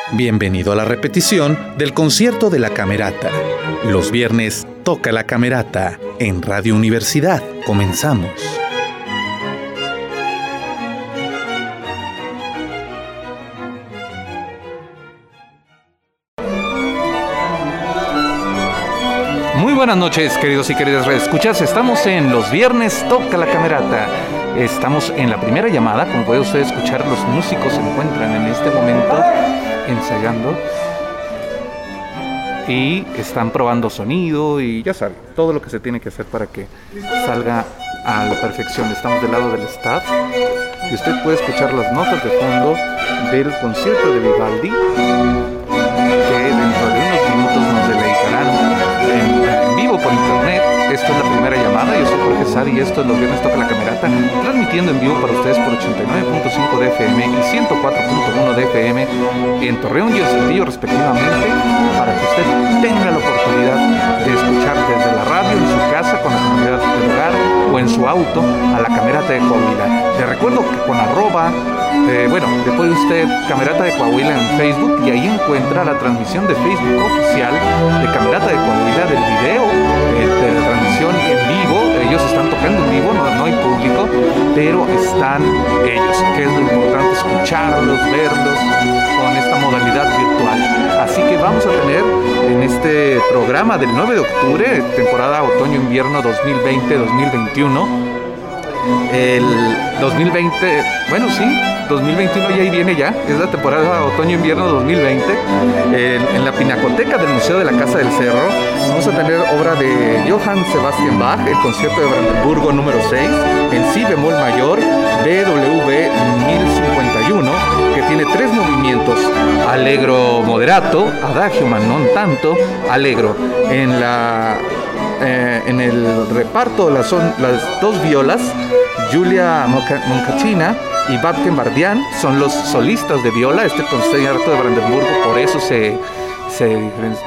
Bienvenido a la repetición del concierto de la Camerata. Los viernes toca la Camerata en Radio Universidad. Comenzamos. Muy buenas noches, queridos y queridas redescuchas. Estamos en Los Viernes Toca la Camerata. Estamos en la primera llamada. Como puede usted escuchar, los músicos se encuentran en este momento ensayando y están probando sonido y ya saben, todo lo que se tiene que hacer para que salga a la perfección. Estamos del lado del staff y usted puede escuchar las notas de fondo del concierto de Vivaldi, que dentro de unos minutos nos deleitarán en vivo por internet. Esto es la primera llamada. Yo soy Jorge Sari y esto es Los Viernes Toca la Camerata, transmitiendo en vivo para ustedes por 89.5 de FM y 104.1 de FM en Torreón y en Saltillo respectivamente, para que usted tenga la oportunidad de escuchar desde la radio en su casa, con la comunidad del hogar o en su auto, a la Camerata de Coahuila. Le recuerdo que con arroba, le pone usted Camerata de Coahuila en Facebook y ahí encuentra la transmisión de Facebook oficial de Camerata de Coahuila, del video de la transmisión en vivo. Ellos están tocando en vivo, no hay público, pero están ellos, que es lo importante, escucharlos, verlos con esta modalidad virtual. Así que vamos a tener en este programa del 9 de octubre, temporada otoño-invierno 2020-2021, el 2020, 2021 ya ahí viene ya, es la temporada otoño-invierno 2020. En la Pinacoteca del Museo de la Casa del Cerro vamos a tener obra de Johann Sebastian Bach, el concierto de Brandenburgo número 6, en si bemol mayor, BWV 1051, que tiene 3 movimientos: allegro moderato, adagio ma non tanto, allegro. En el reparto son las 2 violas, Giulia Moncacina y Batken Bardian, son los solistas de viola. Este concierto de Brandenburgo por eso se diferencia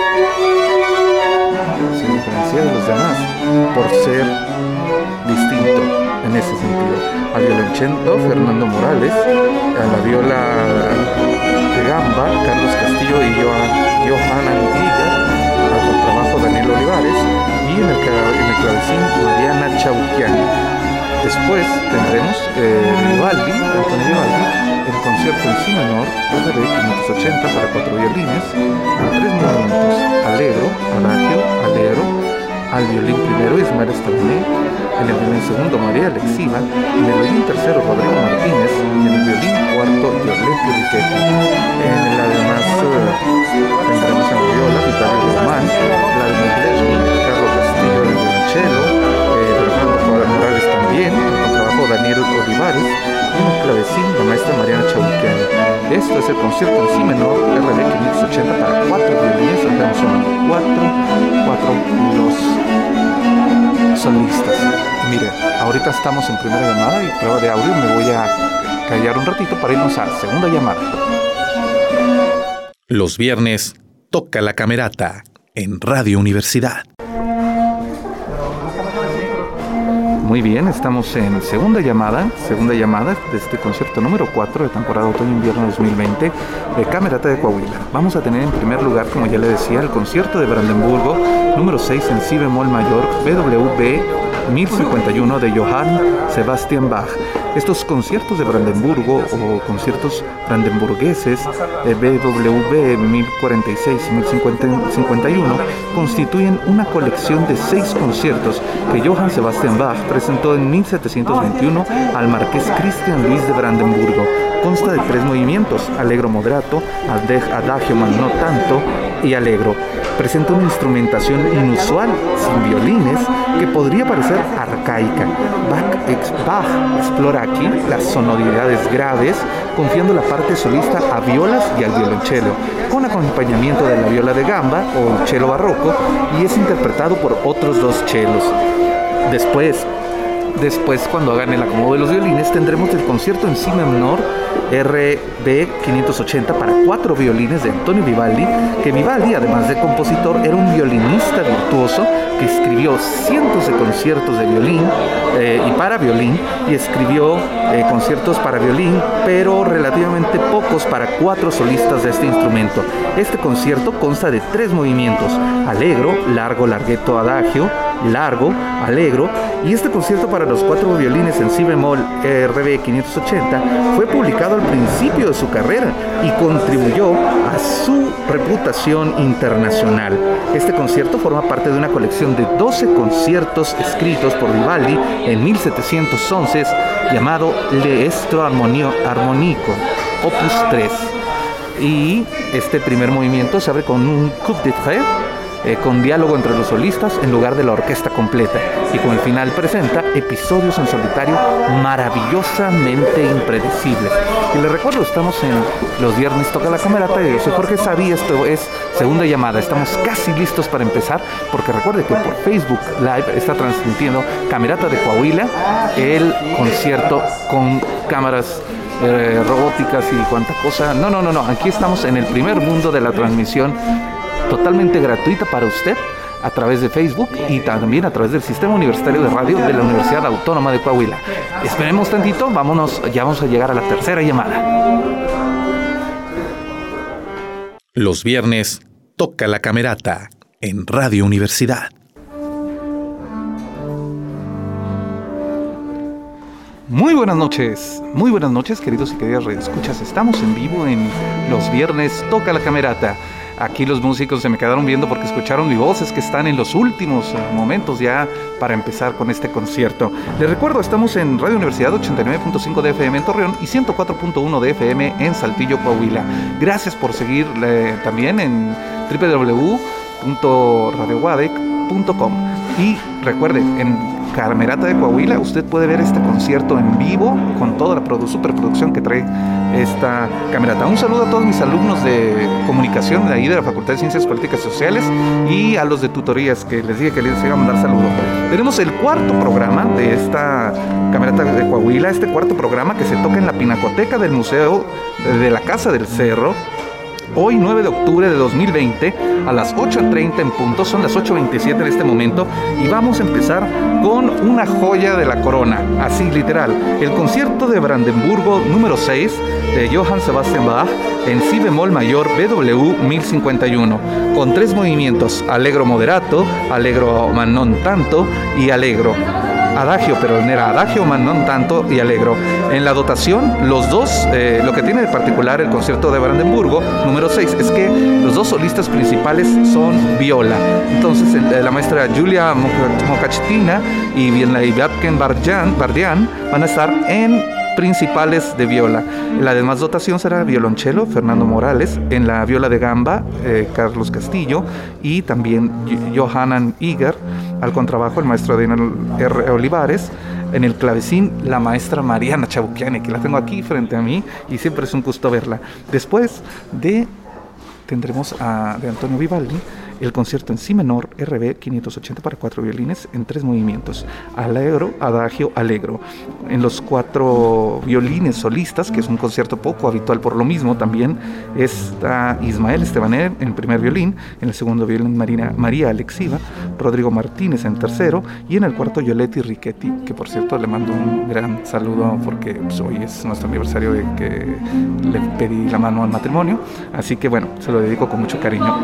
de los demás, por ser distinto en ese sentido. Al violonchelo, Fernando Morales; a la viola de gamba, Carlos Castillo y Johanna Antilla; al contrabajo, Daniel Olivares; y en el clavecín, Mariana Chauquiani. Después tendremos Vivaldi, Antonio Vivaldi, el concierto en si menor, RB 580 para 4 violines, con 3 movimientos: allegro, adagio, allegro. Al violín primero, Ismael Establé; en el violín segundo, María Alexiva; en el violín tercero, Rodrigo Martínez; y en el violín cuarto, Giorletti Riquetti. En el además tendremos en la viola Vittorio Román, Vladimir Lesny, Carlos Castillo en el violonchelo, Fernando Morales también, el contrabajo, Daniel Olivares, y en el clavecín, la maestra Mariana Chauquiani. Esto es el concierto en si menor, RB 580 para 4 violines. Andamos en 4 los solistas. Y mire, ahorita estamos en primera llamada y prueba de audio. Me voy a callar un ratito para irnos a segunda llamada. Los viernes toca la Camerata en Radio Universidad. Muy bien, estamos en segunda llamada de este concierto número 4 de temporada otoño-invierno 2020 de Camerata de Coahuila. Vamos a tener en primer lugar, como ya le decía, el concierto de Brandenburgo número 6 en si bemol mayor, BWV 1051 de Johann Sebastian Bach. Estos conciertos de Brandenburgo o conciertos brandenburgueses de BWV 1046 y 1051 constituyen una colección de 6 conciertos que Johann Sebastian Bach presentó en 1721 al marqués Christian Luis de Brandenburgo. Consta de 3 movimientos: allegro moderato, adagio ma non tanto y allegro. Presenta una instrumentación inusual, sin violines, que podría parecer arcaica. Bach explora aquí las sonoridades graves, confiando la parte solista a violas y al violonchelo, con acompañamiento de la viola de gamba o el cello barroco, y es interpretado por otros 2 chelos. Después después, cuando hagan el acomodo de los violines, tendremos el concierto en si menor RB 580 para 4 violines de Antonio Vivaldi, que Vivaldi, además de compositor, era un violinista virtuoso que escribió cientos de conciertos de violín y para violín, y escribió conciertos para violín, pero relativamente pocos para 4 solistas de este instrumento. Este concierto consta de 3 movimientos: allegro, largo, larghetto, adagio, largo, allegro, y este concierto para los 4 violines en si bemol RB 580 fue publicado al principio de su carrera y contribuyó a su reputación internacional. Este concierto forma parte de una colección de 12 conciertos escritos por Vivaldi en 1711 llamado L'Estro Armonico, opus 3. Y este primer movimiento se abre con un coup de trait, con diálogo entre los solistas en lugar de la orquesta completa, y con el final presenta episodios en solitario maravillosamente impredecibles. Y les recuerdo, estamos en los viernes Toca la Camerata, y yo soy Jorge Savi. Esto es segunda llamada, estamos casi listos para empezar, porque recuerde que por Facebook Live está transmitiendo Camerata de Coahuila, el concierto con cámaras robóticas y cuánta cosa. No, aquí estamos en el primer mundo de la transmisión totalmente gratuita para usted a través de Facebook y también a través del Sistema Universitario de Radio de la Universidad Autónoma de Coahuila. Esperemos tantito, vámonos, ya vamos a llegar a la tercera llamada. Los viernes Toca la Camerata en Radio Universidad. Muy buenas noches, queridos y queridas radioescuchas. Estamos en vivo en los viernes Toca la Camerata. Aquí los músicos se me quedaron viendo porque escucharon mi voz, es que están en los últimos momentos ya para empezar con este concierto. Les recuerdo, estamos en Radio Universidad 89.5 de FM en Torreón y 104.1 de FM en Saltillo, Coahuila. Gracias por seguir también en www.radiowadec.com. Y recuerde, en Camerata de Coahuila usted puede ver este concierto en vivo con toda la superproducción que trae esta camerata. Un saludo a todos mis alumnos de comunicación de ahí de la Facultad de Ciencias Políticas y Sociales y a los de tutorías, que les dije que les iba a mandar saludos. Tenemos el cuarto programa de esta Camerata de Coahuila, este cuarto programa que se toca en la Pinacoteca del Museo de la Casa del Cerro. Hoy, 9 de octubre de 2020, a las 8:30 en punto, son las 8:27 en este momento, y vamos a empezar con una joya de la corona, así literal, el concierto de Brandenburgo número 6 de Johann Sebastian Bach en si bemol mayor BW 1051, con 3 movimientos: allegro moderato, allegro ma non tanto y allegro. Adagio, pero no era adagio, ma non tanto y allegro. En la dotación, los dos, lo que tiene de particular el concierto de Brandenburgo número 6 es que los dos solistas principales son viola. Entonces la maestra Julia Mokachitina y Viatken Bardian van a estar en principales de viola. La demás dotación será violonchelo, Fernando Morales; en la viola de gamba, Carlos Castillo; y también Johanan Iger; al contrabajo, el maestro Daniel R. Olivares; en el clavecín, la maestra Mariana Chabuquiani, que la tengo aquí frente a mí y siempre es un gusto verla. Después tendremos de Antonio Vivaldi el concierto en si menor RB 580 para 4 violines en 3 movimientos: allegro, adagio, allegro. En los 4 violines solistas, que es un concierto poco habitual por lo mismo, también está Ismael Estebaner en el primer violín; en el segundo violín María Alexiva; Rodrigo Martínez en tercero; y en el cuarto Yoletti Riquetti, que por cierto le mando un gran saludo porque pues, hoy es nuestro aniversario de que le pedí la mano al matrimonio, así que bueno, se lo dedico con mucho cariño.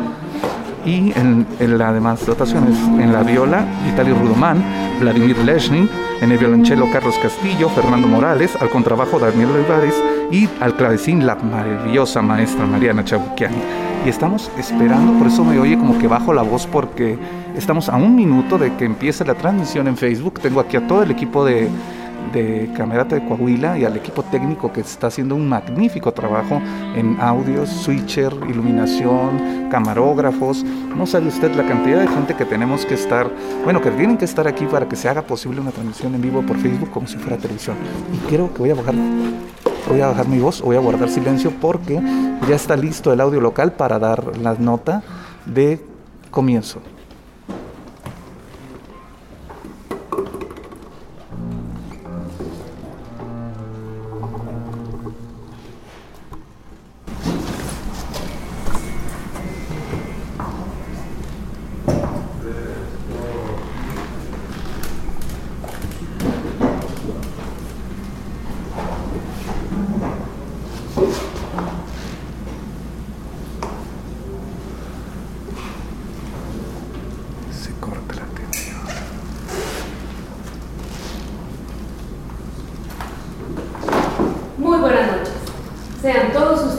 Y en las demás dotaciones, en la viola, Vitaly Rudoman, Vladimir Leshnin; en el violonchelo, Carlos Castillo, Fernando Morales; al contrabajo, Daniel Olivares; y al clavecín, la maravillosa maestra Mariana Chabuquiani. Y estamos esperando, por eso me oye como que bajo la voz, porque estamos a 1 minuto de que empiece la transmisión en Facebook. Tengo aquí a todo el equipo de Camerata de Coahuila y al equipo técnico que está haciendo un magnífico trabajo en audio, switcher, iluminación, camarógrafos. No sabe usted la cantidad de gente que tenemos que estar, que tienen que estar aquí para que se haga posible una transmisión en vivo por Facebook como si fuera televisión. Y creo que voy a bajar mi voz, voy a guardar silencio porque ya está listo el audio local para dar la nota de comienzo.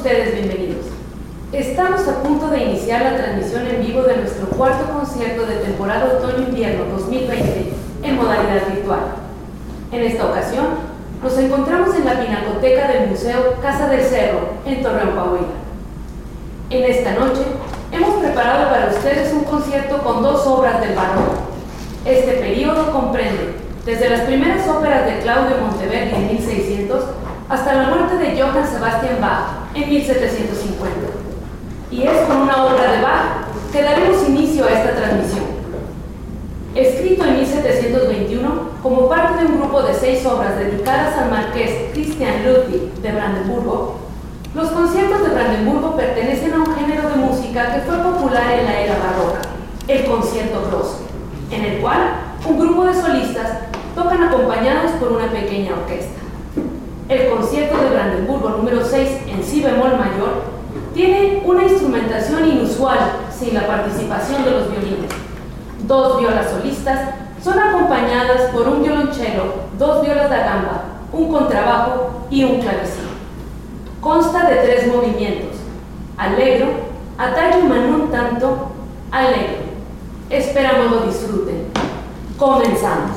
ustedes bienvenidos. Estamos a punto de iniciar la transmisión en vivo de nuestro cuarto concierto de temporada otoño-invierno 2020 en modalidad virtual. En esta ocasión, nos encontramos en la pinacoteca del Museo Casa del Cerro, en Torreón, Coahuila. En esta noche, hemos preparado para ustedes un concierto con 2 obras del barroco. Este periodo comprende desde las primeras óperas de Claudio Monteverdi en 1600 hasta la muerte de Johann Sebastian Bach en 1750. Y es con una obra de Bach que daremos inicio a esta transmisión. Escrito en 1721 como parte de un grupo de 6 obras dedicadas al marqués Christian Ludwig de Brandenburgo, los conciertos de Brandenburgo pertenecen a un género de música que fue popular en la era barroca, el concierto grosso, en el cual un grupo de solistas tocan acompañados por una pequeña orquesta. El concierto de Brandenburgo número 6 en si bemol mayor tiene una instrumentación inusual sin la participación de los violines. 2 violas solistas son acompañadas por un violonchelo, 2 violas da gamba, un contrabajo y un clavecín. Consta de 3 movimientos: allegro, adagio ma non tanto, allegro. Esperamos lo disfruten. Comenzamos.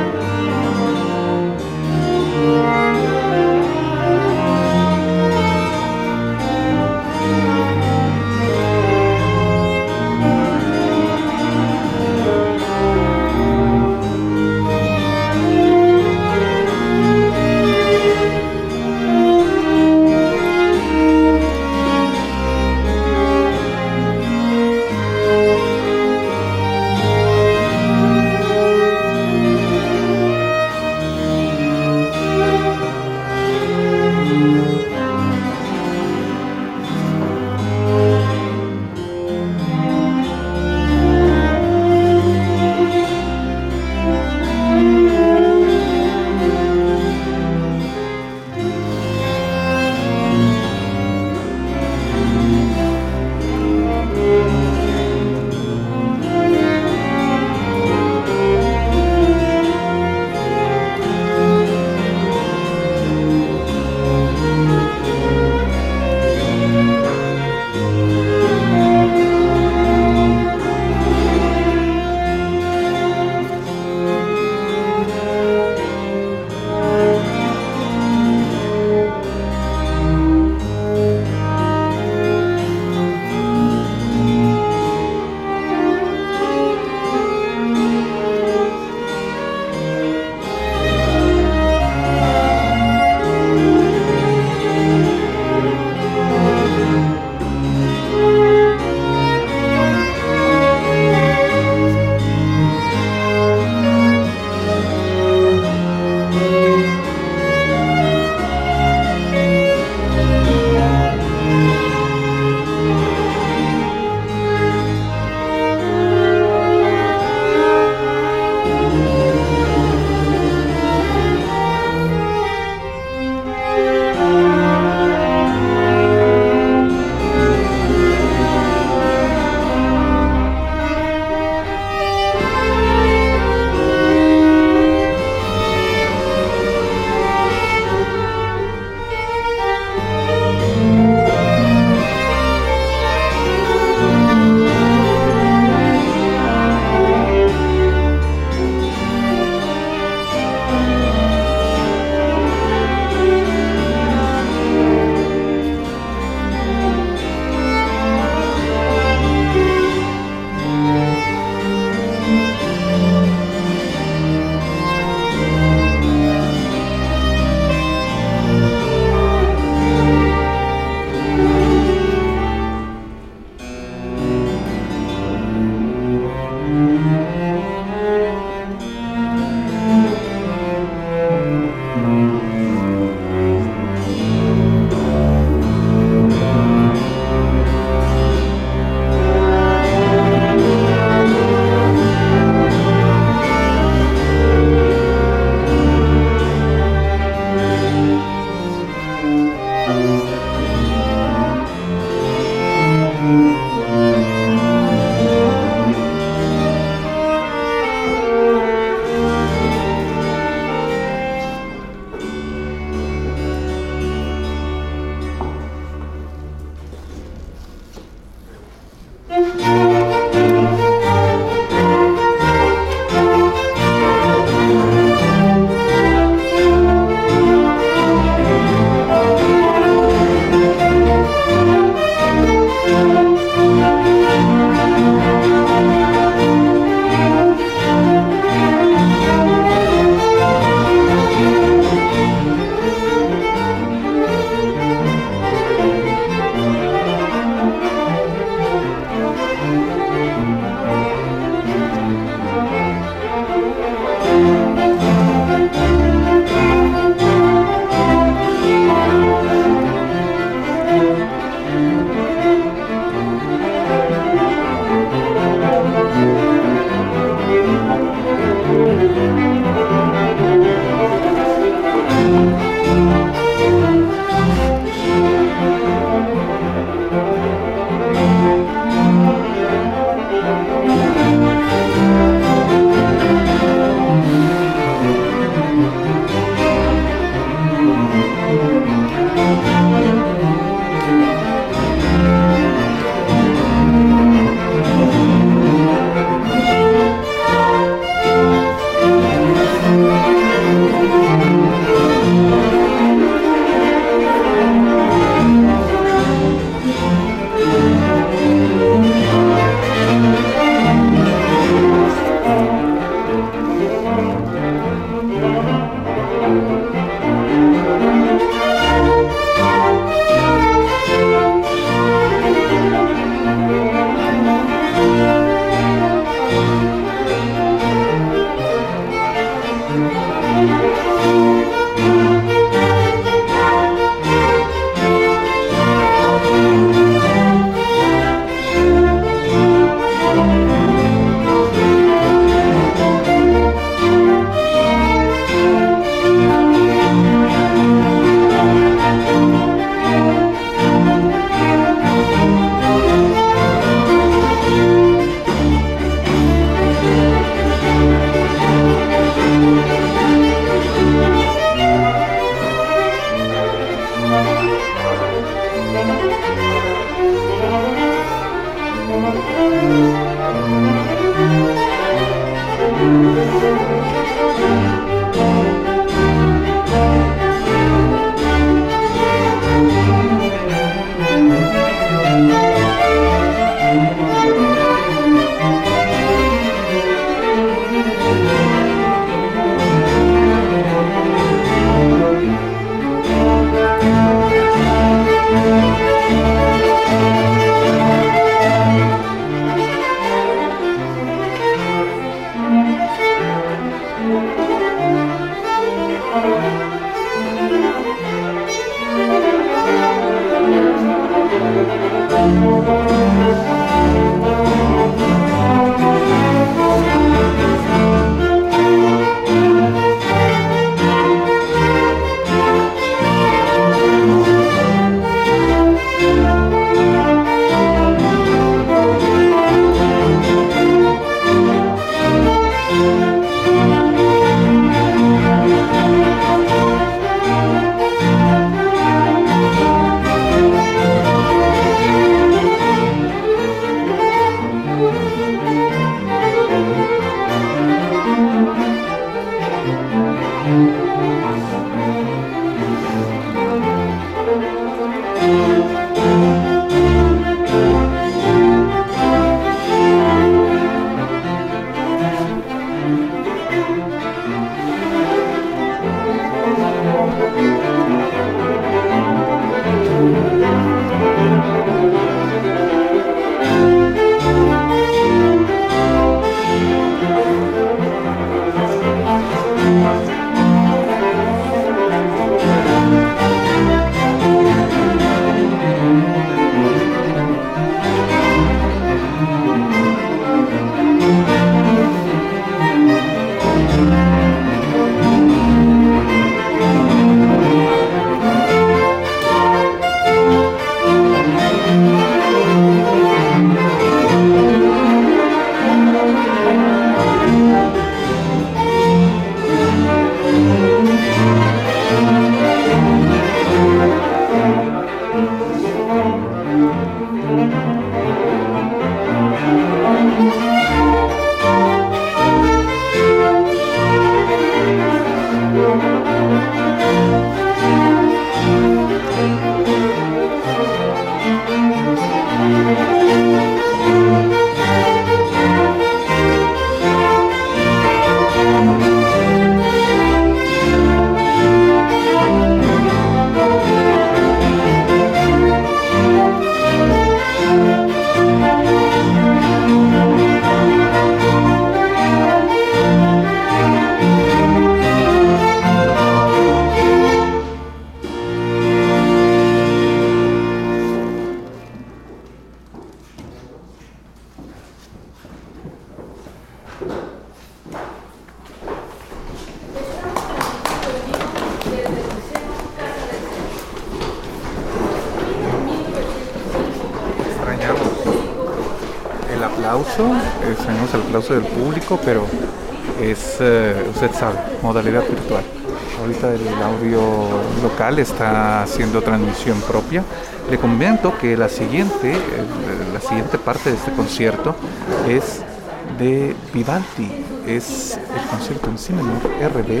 aplauso, tenemos el aplauso del público, pero es, usted sabe, modalidad virtual. Ahorita el audio local está haciendo transmisión propia. Le comento que la siguiente parte de este concierto es de Vivaldi. Es el concierto en si menor RB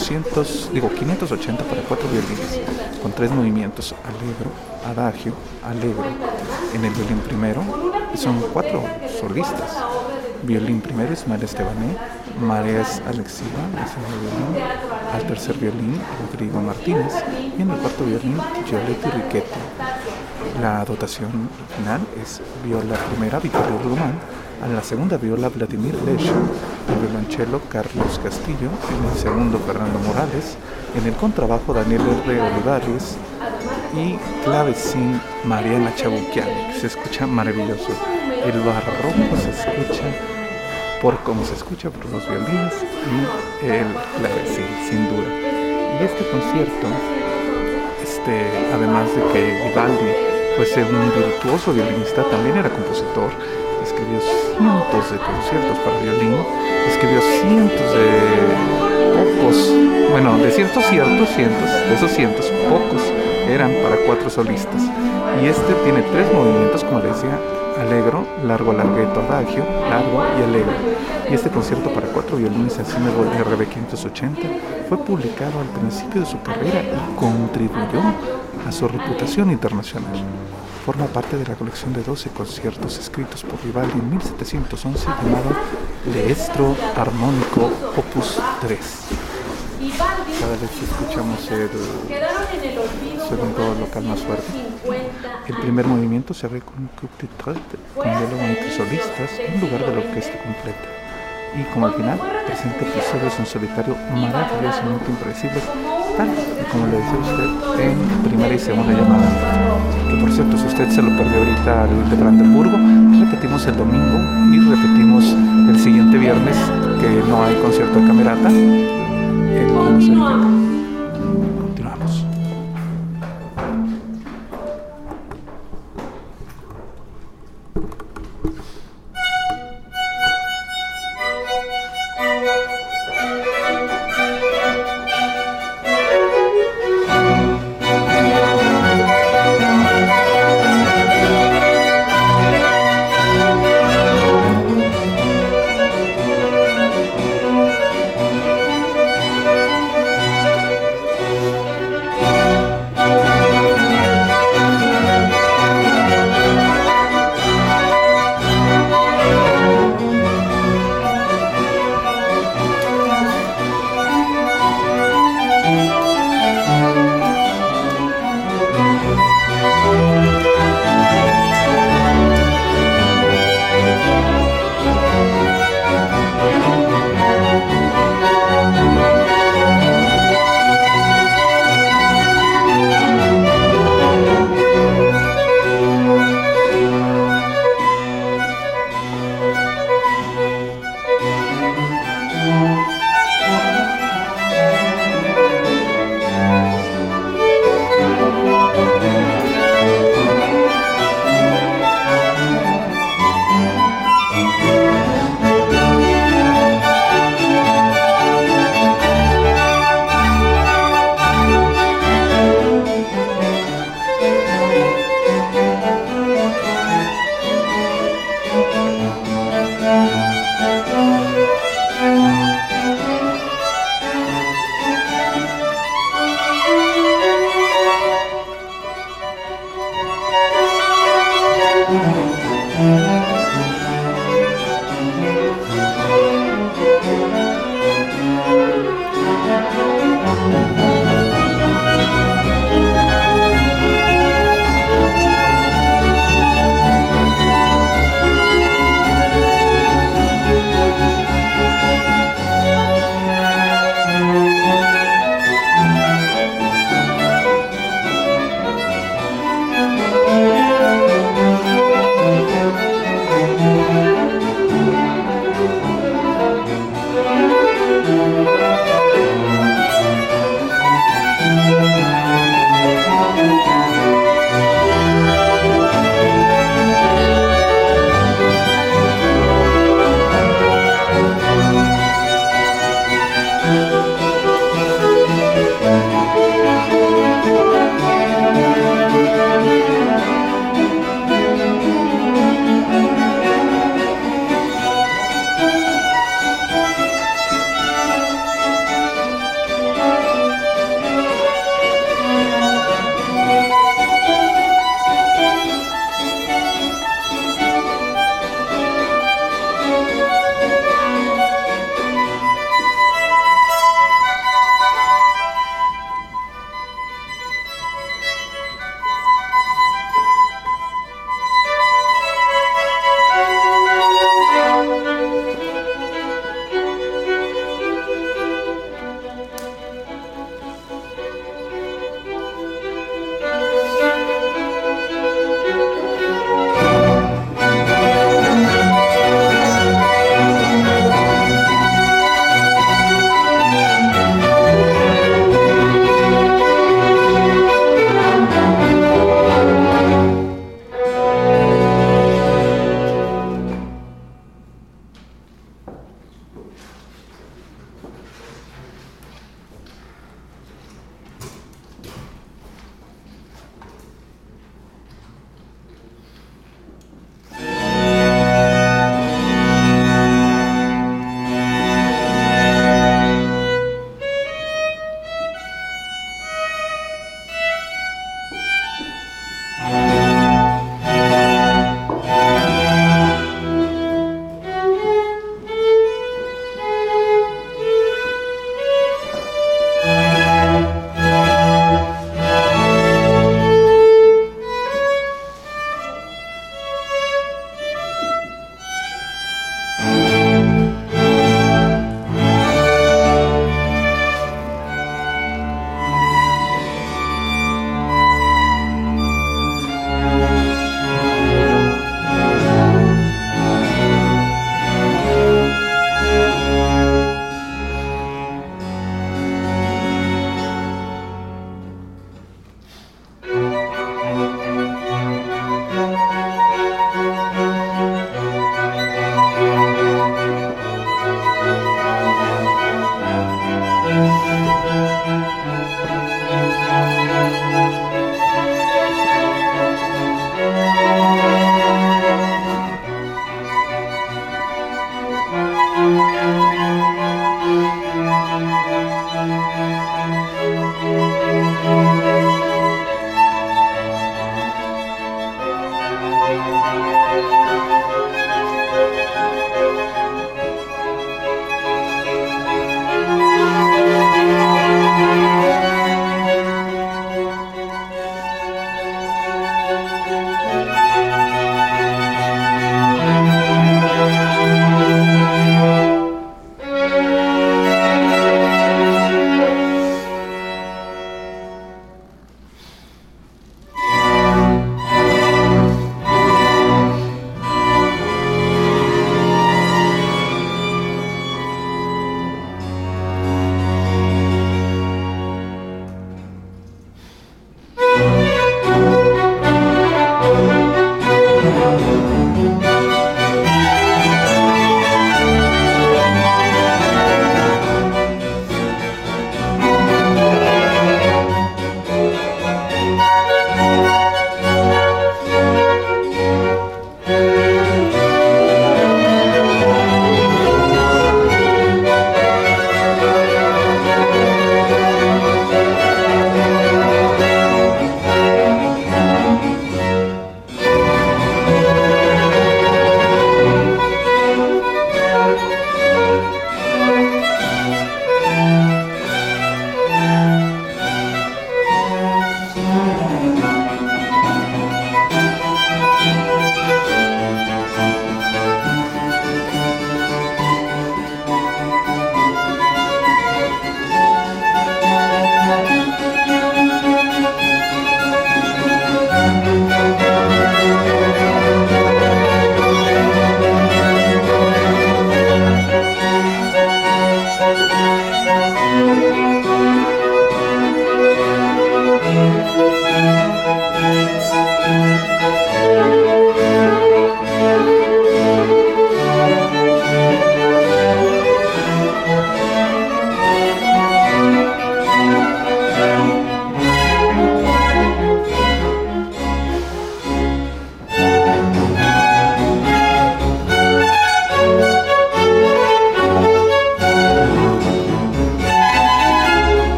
580 para 4 violines, con 3 movimientos: allegro, adagio, allegro. En el violín primero son 4 solistas. Violín primero Ismael Estebané, María Alexiva, el segundo violín. Al tercer violín Rodrigo Martínez y en el cuarto violín Giolietti Riquetti. La dotación final es viola primera Vittorio Román, a la segunda viola Vladimir Lesha, en el violonchelo Carlos Castillo, en el segundo Fernando Morales, en el contrabajo Daniel R. Olivares y clavecín Mariana Chabuquiani. Se escucha maravilloso. El barroco se escucha por cómo se escucha por los violines y el clavecín, sin duda. Y este concierto, además de que Vivaldi fuese un virtuoso violinista, también era compositor. Escribió cientos de conciertos para violín, escribió cientos de esos cientos, pocos eran para 4 solistas. Y tiene 3 movimientos, como les decía: allegro, largo, largueto, adagio, largo y allegro. Y este concierto para 4 violines en si menor RB 580 fue publicado al principio de su carrera y contribuyó a su reputación internacional. Forma parte de la colección de 12 conciertos escritos por Vivaldi en 1711 llamado L'Estro Armonico Opus 3. Cada vez que escuchamos el segundo local más fuerte. El primer movimiento se abre con un coup de tête, con diálogo entre solistas en lugar de la orquesta completa. Y como al final, presenta episodios en solitario maravillosamente impredecibles, tal como le decía usted en primera y segunda llamada. Que por cierto, si usted se lo perdió ahorita al de Brandenburgo, repetimos el domingo y repetimos el siguiente viernes, que no hay concierto de camerata. Continuamos.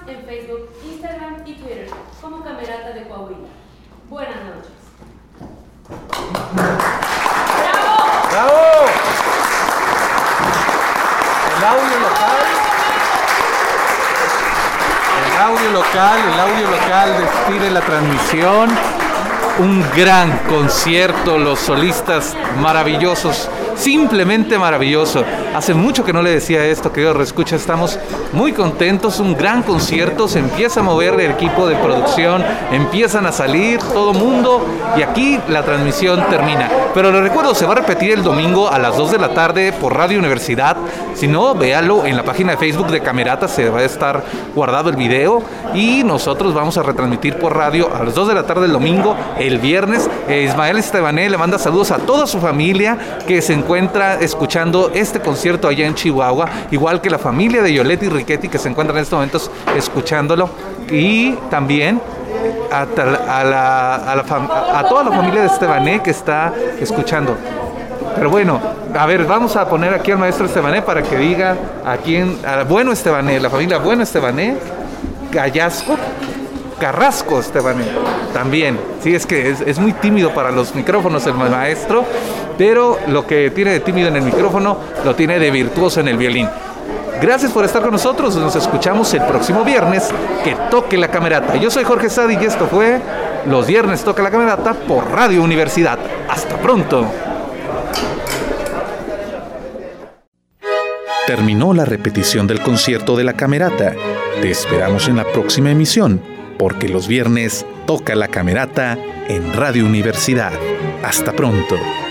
en Facebook, Instagram y Twitter como Camerata de Coahuila. Buenas noches. ¡Bravo! ¡Bravo! El audio local despide la transmisión. Un gran concierto, los solistas maravillosos, simplemente maravilloso. Hace mucho que no le decía esto, querido reescucha, estamos muy contentos, un gran concierto, se empieza a mover el equipo de producción, empiezan a salir todo mundo y aquí la transmisión termina. Pero le recuerdo, se va a repetir el domingo a las 2 de la tarde por Radio Universidad. Si no, véalo en la página de Facebook de Camerata, se va a estar guardado el video y nosotros vamos a retransmitir por radio a las 2 de la tarde el domingo. El viernes, Ismael Estebané le manda saludos a toda su familia que se encuentra escuchando este concierto allá en Chihuahua, igual que la familia de Yolette y Riquetti que se encuentran en estos momentos escuchándolo, y también a toda la familia de Estebané que está escuchando. Pero bueno, a ver, vamos a poner aquí al maestro Estebané para que diga a quién, a Bueno Estebané, la familia Bueno Estebané, Gallasco, Carrasco Estebané, también. Sí, es que es muy tímido para los micrófonos el maestro, pero lo que tiene de tímido en el micrófono lo tiene de virtuoso en el violín. Gracias por estar con nosotros, nos escuchamos el próximo viernes, que toque la camerata. Yo soy Jorge Sadi y esto fue Los Viernes Toca la Camerata por Radio Universidad. Hasta pronto. Terminó la repetición del concierto de la Camerata. Te esperamos en la próxima emisión, porque los viernes toca la Camerata en Radio Universidad. Hasta pronto.